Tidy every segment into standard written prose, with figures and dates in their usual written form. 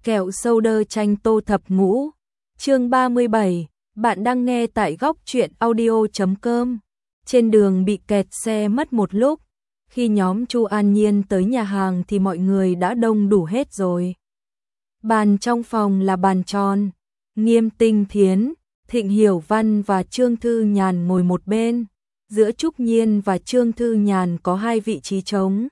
Kẹo sâu đơ chanh tô thập ngũ. Chương 37, bạn đang nghe tại góc truyện audio.com. Trên đường bị kẹt xe mất một lúc, khi nhóm Chu An Nhiên tới nhà hàng thì mọi người đã đông đủ hết rồi. Bàn trong phòng là bàn tròn, Nghiêm Tinh Thiến, Thịnh Hiểu Văn và Trương Thư Nhàn ngồi một bên, giữa Trúc Nhiên và Trương Thư Nhàn có hai vị trí trống.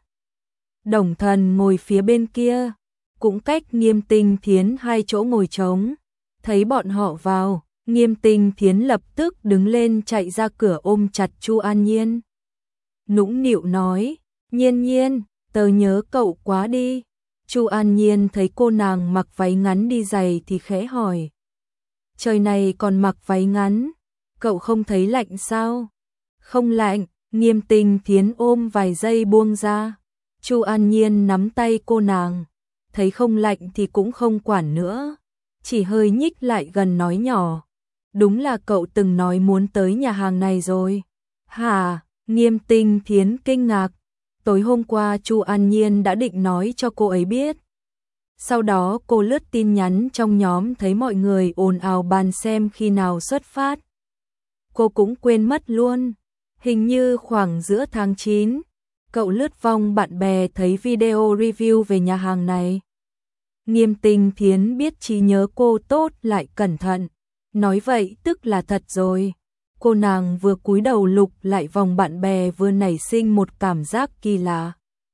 Đồng Thần ngồi phía bên kia, cũng cách Nghiêm Tinh Thiến hai chỗ ngồi trống. Thấy bọn họ vào, Nghiêm Tinh Thiến lập tức đứng lên chạy ra cửa ôm chặt Chu An Nhiên. Nũng nịu nói, Nhiên Nhiên, tớ nhớ cậu quá đi. Chu An Nhiên thấy cô nàng mặc váy ngắn đi giày thì khẽ hỏi. Trời này còn mặc váy ngắn, cậu không thấy lạnh sao? Không lạnh, Nghiêm Tinh Thiến ôm vài giây buông ra. Chu An Nhiên nắm tay cô nàng, thấy không lạnh thì cũng không quản nữa, chỉ hơi nhích lại gần nói nhỏ. Đúng là cậu từng nói muốn tới nhà hàng này rồi. Hả? Nghiêm Tinh Thiến kinh ngạc. Tối hôm qua Chu An Nhiên đã định nói cho cô ấy biết. Sau đó cô lướt tin nhắn trong nhóm thấy mọi người ồn ào bàn xem khi nào xuất phát. Cô cũng quên mất luôn. Hình như khoảng giữa tháng 9, cậu lướt vòng bạn bè thấy video review về nhà hàng này. Nghiêm Tinh Thiến biết trí nhớ cô tốt lại cẩn thận. Nói vậy tức là thật rồi. Cô nàng vừa cúi đầu lục lại vòng bạn bè vừa nảy sinh một cảm giác kỳ lạ.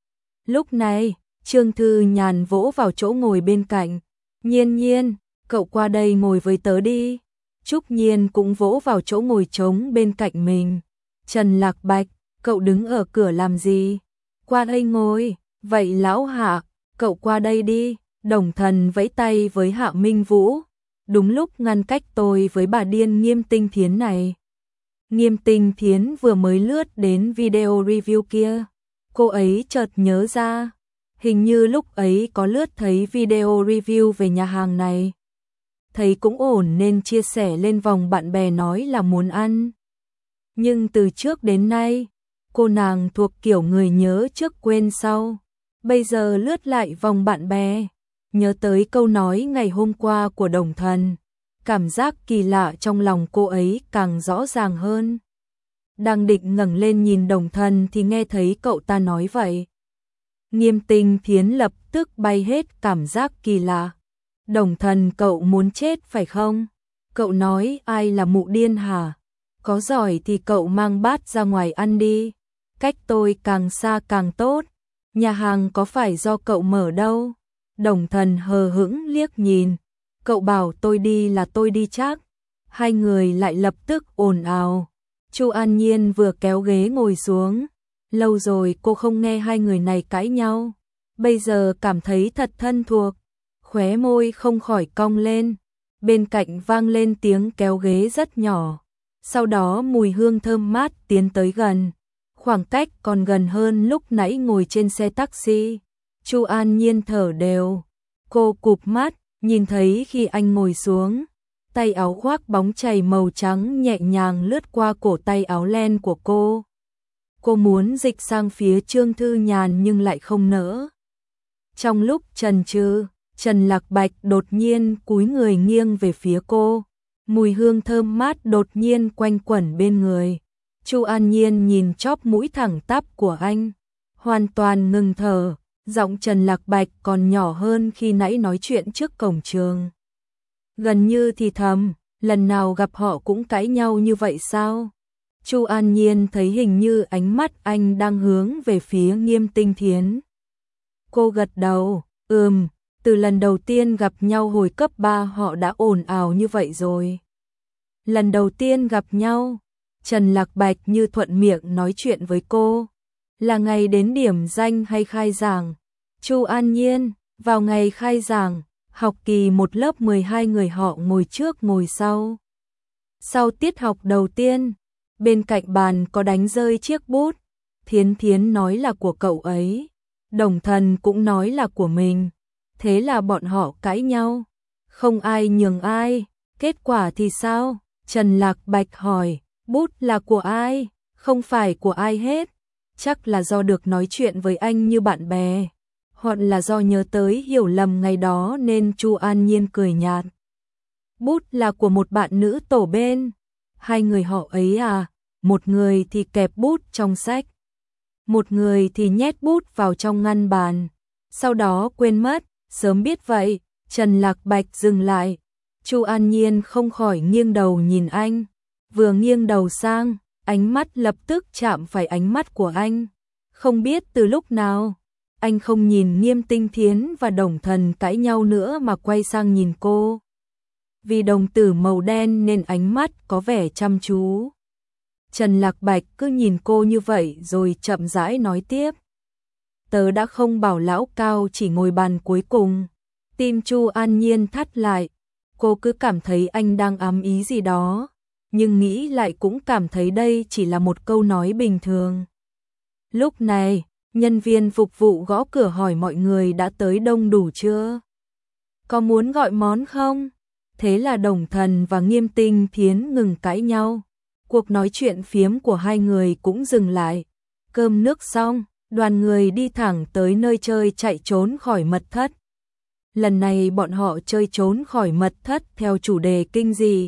Lúc này, Trương Thư Nhàn vỗ vào chỗ ngồi bên cạnh. Nhiên Nhiên, cậu qua đây ngồi với tớ đi. Trúc Nhiên cũng vỗ vào chỗ ngồi trống bên cạnh mình. Trần Lạc Bạch, cậu đứng ở cửa làm gì? Qua đây ngồi. Vậy lão Hạ, cậu qua đây đi. Đồng Thần vẫy tay với Hạ Minh Vũ. Đúng lúc ngăn cách tôi với bà điên Nghiêm Tinh Thiến này. Nghiêm Tinh Thiến vừa mới lướt đến video review kia. Cô ấy chợt nhớ ra. Hình như lúc ấy có lướt thấy video review về nhà hàng này. Thấy cũng ổn nên chia sẻ lên vòng bạn bè nói là muốn ăn. Nhưng từ trước đến nay, cô nàng thuộc kiểu người nhớ trước quên sau. Bây giờ lướt lại vòng bạn bè, nhớ tới câu nói ngày hôm qua của Đồng Thần. Cảm giác kỳ lạ trong lòng cô ấy càng rõ ràng hơn. Đang định ngẩng lên nhìn Đồng Thần thì nghe thấy cậu ta nói vậy. Nghiêm Tinh Thiến lập tức bay hết cảm giác kỳ lạ. Đồng Thần, cậu muốn chết phải không? Cậu nói ai là mụ điên hả? Có giỏi thì cậu mang bát ra ngoài ăn đi. Cách tôi càng xa càng tốt. Nhà hàng có phải do cậu mở đâu. Đồng Thần hờ hững liếc nhìn. Cậu bảo tôi đi là tôi đi chắc. Hai người lại lập tức ồn ào. Chu An Nhiên vừa kéo ghế ngồi xuống. Lâu rồi cô không nghe hai người này cãi nhau. Bây giờ cảm thấy thật thân thuộc. Khóe môi không khỏi cong lên. Bên cạnh vang lên tiếng kéo ghế rất nhỏ. Sau đó mùi hương thơm mát tiến tới gần. Khoảng cách còn gần hơn lúc nãy ngồi trên xe taxi. Chu An Nhiên thở đều. Cô cụp mắt, nhìn thấy khi anh ngồi xuống. Tay áo khoác bóng chày màu trắng nhẹ nhàng lướt qua cổ tay áo len của cô. Cô muốn dịch sang phía Trương Thư Nhàn nhưng lại không nỡ. Trong lúc chần chừ, Trần Lạc Bạch đột nhiên cúi người nghiêng về phía cô. Mùi hương thơm mát đột nhiên quanh quẩn bên người. Chu An Nhiên nhìn chóp mũi thẳng tắp của anh, hoàn toàn ngừng thở. Giọng Trần Lạc Bạch còn nhỏ hơn khi nãy nói chuyện trước cổng trường. Gần như thì thầm, lần nào gặp họ cũng cãi nhau như vậy sao? Chu An Nhiên thấy hình như ánh mắt anh đang hướng về phía Nghiêm Tinh Thiến. Cô gật đầu, từ lần đầu tiên gặp nhau hồi cấp 3 họ đã ồn ào như vậy rồi. Lần đầu tiên gặp nhau, Trần Lạc Bạch như thuận miệng nói chuyện với cô. Là ngày đến điểm danh hay khai giảng? Chu An Nhiên, vào ngày khai giảng, học kỳ 1 lớp 12 người họ ngồi trước ngồi sau. Sau tiết học đầu tiên, bên cạnh bàn có đánh rơi chiếc bút. Thiến Thiến nói là của cậu ấy. Đồng Thần cũng nói là của mình. Thế là bọn họ cãi nhau. Không ai nhường ai. Kết quả thì sao? Trần Lạc Bạch hỏi. Bút là của ai? Không phải của ai hết. Chắc là do được nói chuyện với anh như bạn bè. hoặc là do nhớ tới hiểu lầm ngày đó nên Chu An Nhiên cười nhạt. Bút là của một bạn nữ tổ bên. Hai người họ ấy à, một người thì kẹp bút trong sách, một người thì nhét bút vào trong ngăn bàn, sau đó quên mất. Sớm biết vậy, Trần Lạc Bạch dừng lại. Chu An Nhiên không khỏi nghiêng đầu nhìn anh, vừa nghiêng đầu sang, ánh mắt lập tức chạm phải ánh mắt của anh. Không biết từ lúc nào, anh không nhìn Nghiêm Tinh Thiến và Đồng Thần cãi nhau nữa mà quay sang nhìn cô. Vì đồng tử màu đen nên ánh mắt có vẻ chăm chú. Trần Lạc Bạch cứ nhìn cô như vậy rồi chậm rãi nói tiếp. Tớ đã không bảo lão Cao chỉ ngồi bàn cuối cùng. Tim Chu An Nhiên thắt lại. Cô cứ cảm thấy anh đang ám ý gì đó, nhưng nghĩ lại cũng cảm thấy đây chỉ là một câu nói bình thường. Lúc này, nhân viên phục vụ gõ cửa hỏi mọi người đã tới đông đủ chưa? Có muốn gọi món không? Thế là Đồng Thần và Nghiêm Tinh Thiến ngừng cãi nhau. Cuộc nói chuyện phiếm của hai người cũng dừng lại. Cơm nước xong, đoàn người đi thẳng tới nơi chơi chạy trốn khỏi mật thất. Lần này bọn họ chơi trốn khỏi mật thất theo chủ đề kinh dị.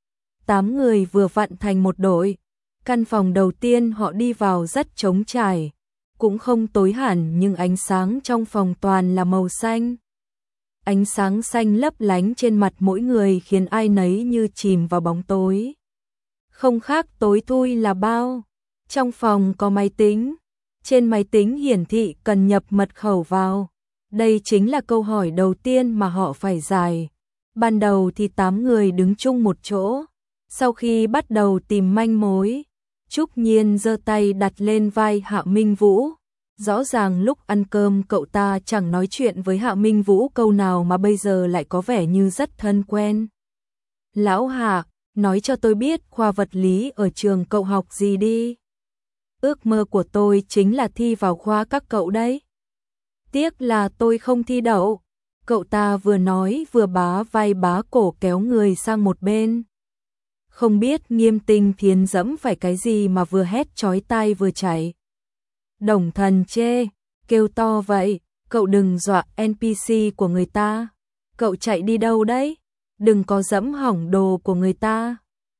8 người vừa vặn thành một đội. Căn phòng đầu tiên họ đi vào rất trống trải, cũng không tối hẳn nhưng ánh sáng trong phòng toàn là màu xanh. Ánh sáng xanh lấp lánh trên mặt mỗi người khiến ai nấy như chìm vào bóng tối. Không khác tối thui là bao. Trong phòng có máy tính. Trên máy tính hiển thị cần nhập mật khẩu vào. Đây chính là câu hỏi đầu tiên mà họ phải giải. Ban đầu thì 8 người đứng chung một chỗ. Sau khi bắt đầu tìm manh mối, Trúc Nhiên giơ tay đặt lên vai Hạ Minh Vũ. Rõ ràng lúc ăn cơm cậu ta chẳng nói chuyện với Hạ Minh Vũ câu nào mà bây giờ lại có vẻ như rất thân quen. Lão Hạ, nói cho tôi biết khoa vật lý ở trường cậu học gì đi. Ước mơ của tôi chính là thi vào khoa các cậu đấy. Tiếc là tôi không thi đậu. Cậu ta vừa nói vừa bá vai bá cổ kéo người sang một bên. Không biết Nghiêm Tinh Thiến dẫm phải cái gì mà vừa hét chói tai vừa chạy. Đồng Thần chê, kêu to vậy, cậu đừng dọa NPC của người ta. Cậu chạy đi đâu đấy? Đừng có dẫm hỏng đồ của người ta.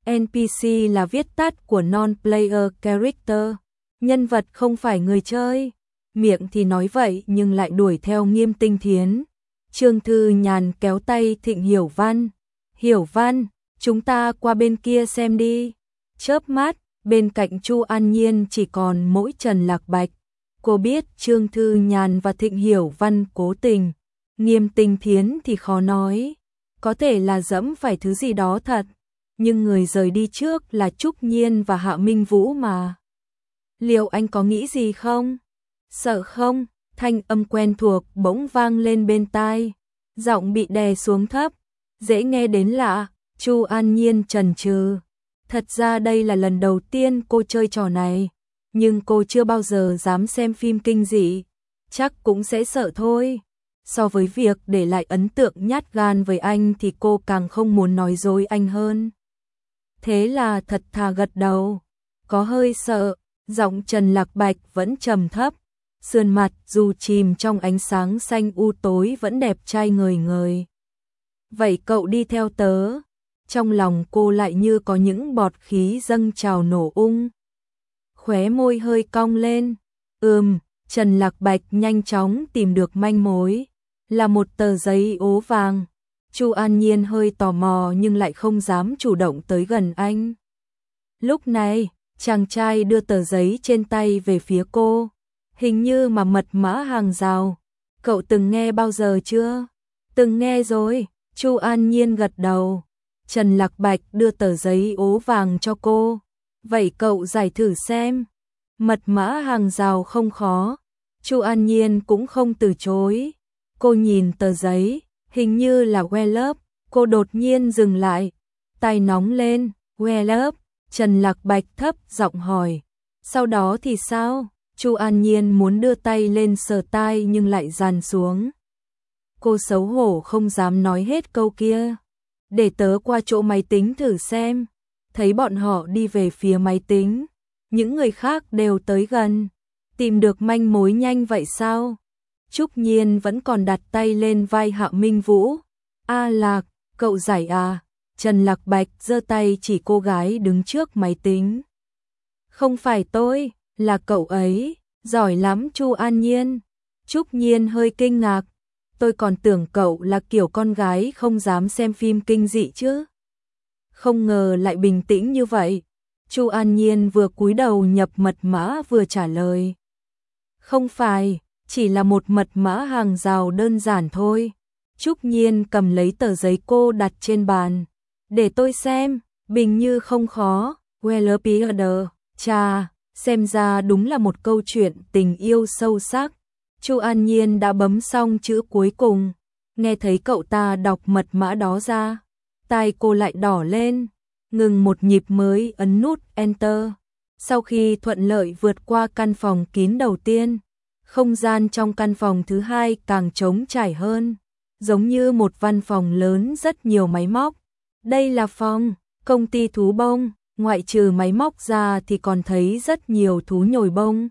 NPC là viết tắt của Non-Player Character, nhân vật không phải người chơi. Miệng thì nói vậy nhưng lại đuổi theo Nghiêm Tinh Thiến. Trương Thư Nhàn kéo tay Thịnh Hiểu Văn. Hiểu Văn, chúng ta qua bên kia xem đi. Chớp mắt, bên cạnh Chu An Nhiên chỉ còn mỗi Trần Lạc Bạch. Cô biết Trương Thư Nhàn và Thịnh Hiểu Văn cố tình. Nghiêm Tinh Thiến thì khó nói. Có thể là dẫm phải thứ gì đó thật. Nhưng người rời đi trước là Trúc Nhiên và Hạ Minh Vũ mà. Liệu anh có nghĩ gì không? Sợ không? Thanh âm quen thuộc bỗng vang lên bên tai. Giọng bị đè xuống thấp. Dễ nghe đến lạ. Chu An Nhiên chần chừ. Thật ra đây là lần đầu tiên cô chơi trò này. Nhưng cô chưa bao giờ dám xem phim kinh dị. Chắc cũng sẽ sợ thôi. So với việc để lại ấn tượng nhát gan với anh thì cô càng không muốn nói dối anh hơn. Thế là thật thà gật đầu. Có hơi sợ. Giọng Trần Lạc Bạch vẫn trầm thấp. Sườn mặt dù chìm trong ánh sáng xanh u tối vẫn đẹp trai ngời ngời. Vậy cậu đi theo tớ. Trong lòng cô lại như có những bọt khí dâng trào nổ ung. Khóe môi hơi cong lên. Trần Lạc Bạch nhanh chóng tìm được manh mối. Là một tờ giấy ố vàng. Chu An Nhiên hơi tò mò nhưng lại không dám chủ động tới gần anh. Lúc này, chàng trai đưa tờ giấy trên tay về phía cô. Hình như mà mật mã hàng rào. Cậu từng nghe bao giờ chưa? Từng nghe rồi. Chu An Nhiên gật đầu. Trần Lạc Bạch đưa tờ giấy ố vàng cho cô. Vậy cậu giải thử xem. Mật mã hàng rào không khó. Chu An Nhiên cũng không từ chối. Cô nhìn tờ giấy, hình như là Wellup. Cô đột nhiên dừng lại. Tay nóng lên. Wellup. Trần Lạc Bạch thấp giọng hỏi. Sau đó thì sao? Chu An Nhiên muốn đưa tay lên sờ tai nhưng lại dàn xuống. Cô xấu hổ không dám nói hết câu kia. Để tớ qua chỗ máy tính thử xem. Thấy bọn họ đi về phía máy tính. Những người khác đều tới gần. Tìm được manh mối nhanh vậy sao? Trúc Nhiên vẫn còn đặt tay lên vai Hạ Minh Vũ. A Lạc, cậu giải à? Trần Lạc Bạch giơ tay chỉ cô gái đứng trước máy tính. Không phải tôi, là cậu ấy, giỏi lắm Chu An Nhiên. Trúc Nhiên hơi kinh ngạc, tôi còn tưởng cậu là kiểu con gái không dám xem phim kinh dị chứ. Không ngờ lại bình tĩnh như vậy. Chu An Nhiên vừa cúi đầu nhập mật mã vừa trả lời. Không phải, chỉ là một mật mã hàng rào đơn giản thôi. Trúc Nhiên cầm lấy tờ giấy cô đặt trên bàn. Để tôi xem, bình như không khó. Well Peter, chà, xem ra đúng là một câu chuyện tình yêu sâu sắc. Chu An Nhiên đã bấm xong chữ cuối cùng. Nghe thấy cậu ta đọc mật mã đó ra, tai cô lại đỏ lên. Ngừng một nhịp mới ấn nút Enter. Sau khi thuận lợi vượt qua căn phòng kín đầu tiên, không gian trong căn phòng thứ hai càng trống trải hơn, giống như một văn phòng lớn rất nhiều máy móc. Đây là phòng công ty thú bông, ngoại trừ máy móc ra thì còn thấy rất nhiều thú nhồi bông.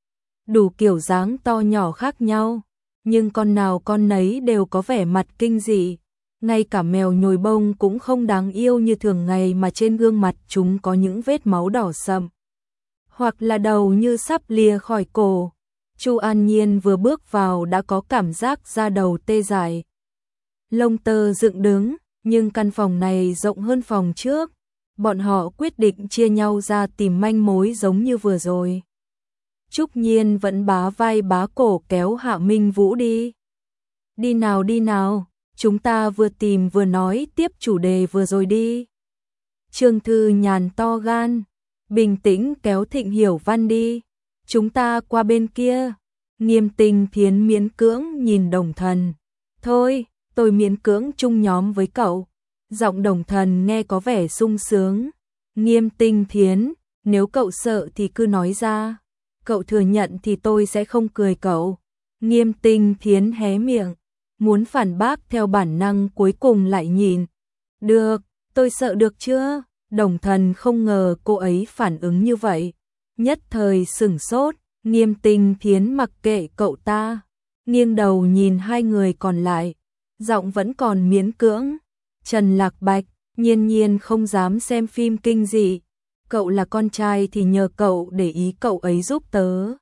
Đủ kiểu dáng to nhỏ khác nhau, nhưng con nào con nấy đều có vẻ mặt kinh dị. Ngay cả mèo nhồi bông cũng không đáng yêu như thường ngày mà trên gương mặt chúng có những vết máu đỏ sậm. Hoặc là đầu như sắp lìa khỏi cổ. Chu An Nhiên vừa bước vào đã có cảm giác da đầu tê dại. Lông tơ dựng đứng, nhưng căn phòng này rộng hơn phòng trước. Bọn họ quyết định chia nhau ra tìm manh mối giống như vừa rồi. Trúc Nhiên vẫn bá vai bá cổ kéo Hạ Minh Vũ đi. Đi nào, chúng ta vừa tìm vừa nói tiếp chủ đề vừa rồi đi. Trương Thư Nhàn to gan, bình tĩnh kéo Thịnh Hiểu Văn đi. Chúng ta qua bên kia. Nghiêm Tinh Thiến miễn cưỡng nhìn Đồng Thần. Thôi, tôi miễn cưỡng chung nhóm với cậu. Giọng Đồng Thần nghe có vẻ sung sướng. Nghiêm Tinh Thiến, nếu cậu sợ thì cứ nói ra. Cậu thừa nhận thì tôi sẽ không cười cậu. Nghiêm Tinh Thiến hé miệng, muốn phản bác theo bản năng cuối cùng lại nhìn. Được, tôi sợ được chưa? Đồng Thần không ngờ cô ấy phản ứng như vậy. Nhất thời sửng sốt, Nghiêm Tinh Thiến mặc kệ cậu ta. Nghiêng đầu nhìn hai người còn lại, giọng vẫn còn miễn cưỡng. Trần Lạc Bạch, Nhiên Nhiên không dám xem phim kinh dị. Cậu là con trai thì nhờ cậu để ý cậu ấy giúp tớ.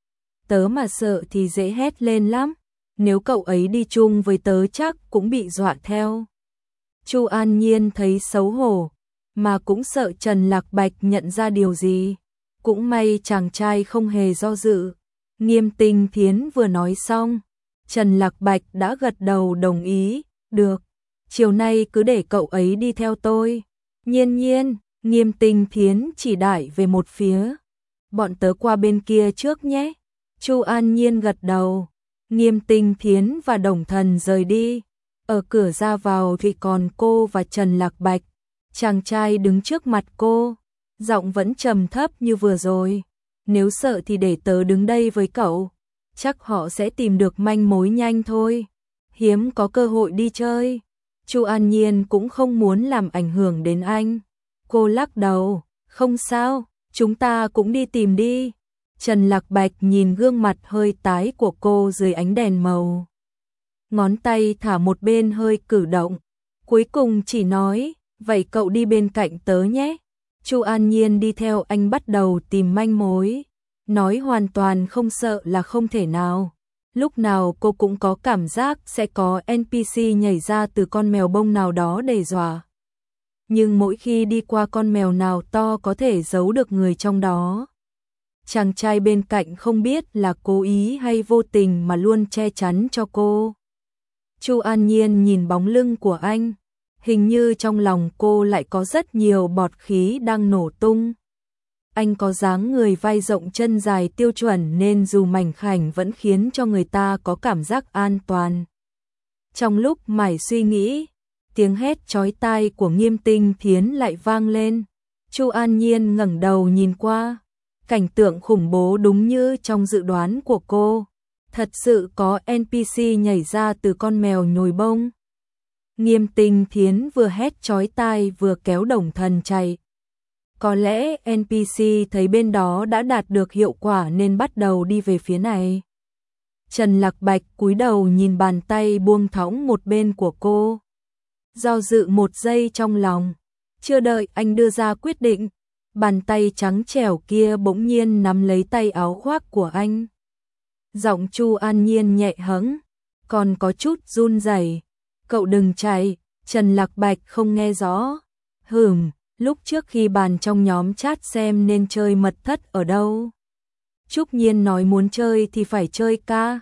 Tớ mà sợ thì dễ hét lên lắm. Nếu cậu ấy đi chung với tớ chắc cũng bị dọa theo. Chu An Nhiên thấy xấu hổ, mà cũng sợ Trần Lạc Bạch nhận ra điều gì. Cũng may chàng trai không hề do dự. Nghiêm Tinh Thiến vừa nói xong, Trần Lạc Bạch đã gật đầu đồng ý. Được, chiều nay cứ để cậu ấy đi theo tôi. Nhiên Nhiên, Nghiêm Tinh Thiến chỉ đại về một phía. Bọn tớ qua bên kia trước nhé. Chu An Nhiên gật đầu. Nghiêm Tinh Thiến và Đồng Thần rời đi. Ở cửa ra vào thì còn cô và Trần Lạc Bạch. Chàng trai đứng trước mặt cô, giọng vẫn trầm thấp như vừa rồi. Nếu sợ thì để tớ đứng đây với cậu. Chắc họ sẽ tìm được manh mối nhanh thôi. Hiếm có cơ hội đi chơi. Chu An Nhiên cũng không muốn làm ảnh hưởng đến anh. Cô lắc đầu, không sao, chúng ta cũng đi tìm đi. Trần Lạc Bạch nhìn gương mặt hơi tái của cô dưới ánh đèn màu. Ngón tay thả một bên hơi cử động. Cuối cùng chỉ nói, vậy cậu đi bên cạnh tớ nhé. Chu An Nhiên đi theo anh bắt đầu tìm manh mối. Nói hoàn toàn không sợ là không thể nào. Lúc nào cô cũng có cảm giác sẽ có NPC nhảy ra từ con mèo bông nào đó để dọa. Nhưng mỗi khi đi qua con mèo nào to có thể giấu được người trong đó. Chàng trai bên cạnh không biết là cố ý hay vô tình mà luôn che chắn cho cô. Chu An Nhiên nhìn bóng lưng của anh, hình như trong lòng cô lại có rất nhiều bọt khí đang nổ tung. Anh có dáng người vai rộng chân dài tiêu chuẩn nên dù mảnh khảnh vẫn khiến cho người ta có cảm giác an toàn. Trong lúc mải suy nghĩ, tiếng hét chói tai của Nghiêm Tinh Thiến lại vang lên. Chu An Nhiên ngẩng đầu nhìn qua. Cảnh tượng khủng bố đúng như trong dự đoán của cô. Thật sự có NPC nhảy ra từ con mèo nhồi bông. Nghiêm Tinh Thiến vừa hét chói tai vừa kéo Đồng Thần chạy. Có lẽ NPC thấy bên đó đã đạt được hiệu quả nên bắt đầu đi về phía này. Trần Lạc Bạch cúi đầu nhìn bàn tay buông thõng một bên của cô. Do dự một giây trong lòng, chưa đợi anh đưa ra quyết định, bàn tay trắng trẻo kia bỗng nhiên nắm lấy tay áo khoác của anh. Giọng Chu An Nhiên nhẹ hẫng, còn có chút run rẩy. Cậu đừng chạy. Trần Lạc Bạch không nghe rõ. Lúc trước khi bàn trong nhóm chat xem nên chơi mật thất ở đâu. Trúc Nhiên nói muốn chơi thì phải chơi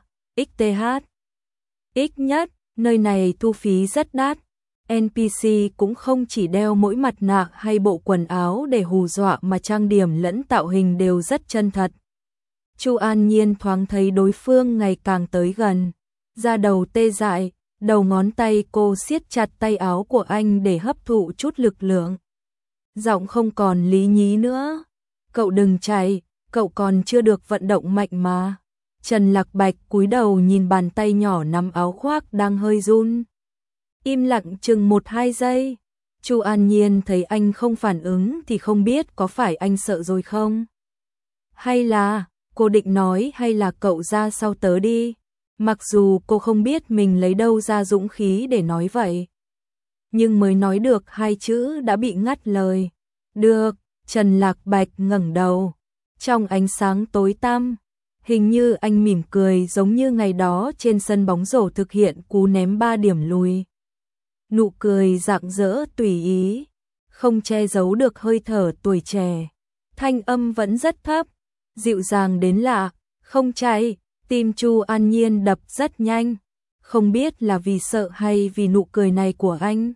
KXTH. Ít nhất, nơi này thu phí rất đắt. NPC cũng không chỉ đeo mỗi mặt nạ hay bộ quần áo để hù dọa mà trang điểm lẫn tạo hình đều rất chân thật. Chu An Nhiên thoáng thấy đối phương ngày càng tới gần, da đầu tê dại, đầu ngón tay cô siết chặt tay áo của anh để hấp thụ chút lực lượng. Giọng không còn lý nhí nữa. Cậu đừng chạy, cậu còn chưa được vận động mạnh mà. Trần Lạc Bạch cúi đầu nhìn bàn tay nhỏ nắm áo khoác đang hơi run. Im lặng chừng 1-2 giây. Chu An Nhiên thấy anh không phản ứng thì không biết có phải anh sợ rồi không? Hay là, cô định nói hay là cậu ra sau tớ đi. Mặc dù cô không biết mình lấy đâu ra dũng khí để nói vậy. Nhưng mới nói được 2 chữ đã bị ngắt lời. Được, Trần Lạc Bạch ngẩng đầu. Trong ánh sáng tối tăm, hình như anh mỉm cười giống như ngày đó trên sân bóng rổ thực hiện cú ném 3 điểm lùi. Nụ cười rạng rỡ tùy ý, không che giấu được hơi thở tuổi trẻ. Thanh âm vẫn rất thấp, dịu dàng đến lạ. Không chạy. Tim Chu An Nhiên đập rất nhanh, không biết là vì sợ hay vì nụ cười này của anh.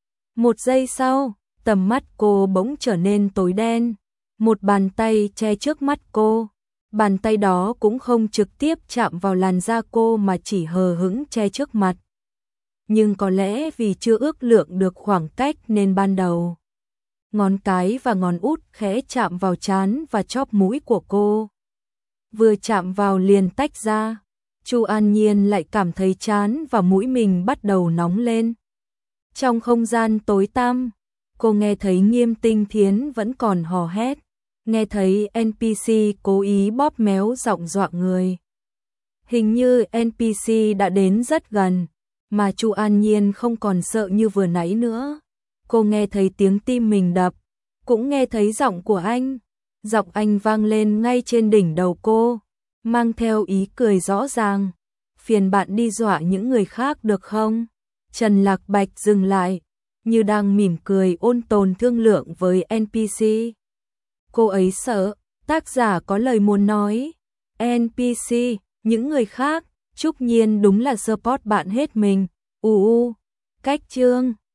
1 giây sau, tầm mắt cô bỗng trở nên tối đen, một bàn tay che trước mắt cô. Bàn tay đó cũng không trực tiếp chạm vào làn da cô mà chỉ hờ hững che trước mặt. Nhưng có lẽ vì chưa ước lượng được khoảng cách nên ban đầu, ngón cái và ngón út khẽ chạm vào trán và chóp mũi của cô. Vừa chạm vào liền tách ra, Chu An Nhiên lại cảm thấy trán và mũi mình bắt đầu nóng lên. Trong không gian tối tăm, cô nghe thấy Nghiêm Tinh Thiến vẫn còn hò hét, nghe thấy NPC cố ý bóp méo giọng dọa người. Hình như NPC đã đến rất gần, mà Chu An Nhiên không còn sợ như vừa nãy nữa. Cô nghe thấy tiếng tim mình đập, cũng nghe thấy giọng của anh. Giọng anh vang lên ngay trên đỉnh đầu cô, mang theo ý cười rõ ràng. Phiền bạn đi dọa những người khác được không? Trần Lạc Bạch dừng lại, như đang mỉm cười ôn tồn thương lượng với NPC. Cô ấy sợ, tác giả có lời muốn nói. NPC, những người khác, Trúc Nhiên đúng là support bạn hết mình. Cách chương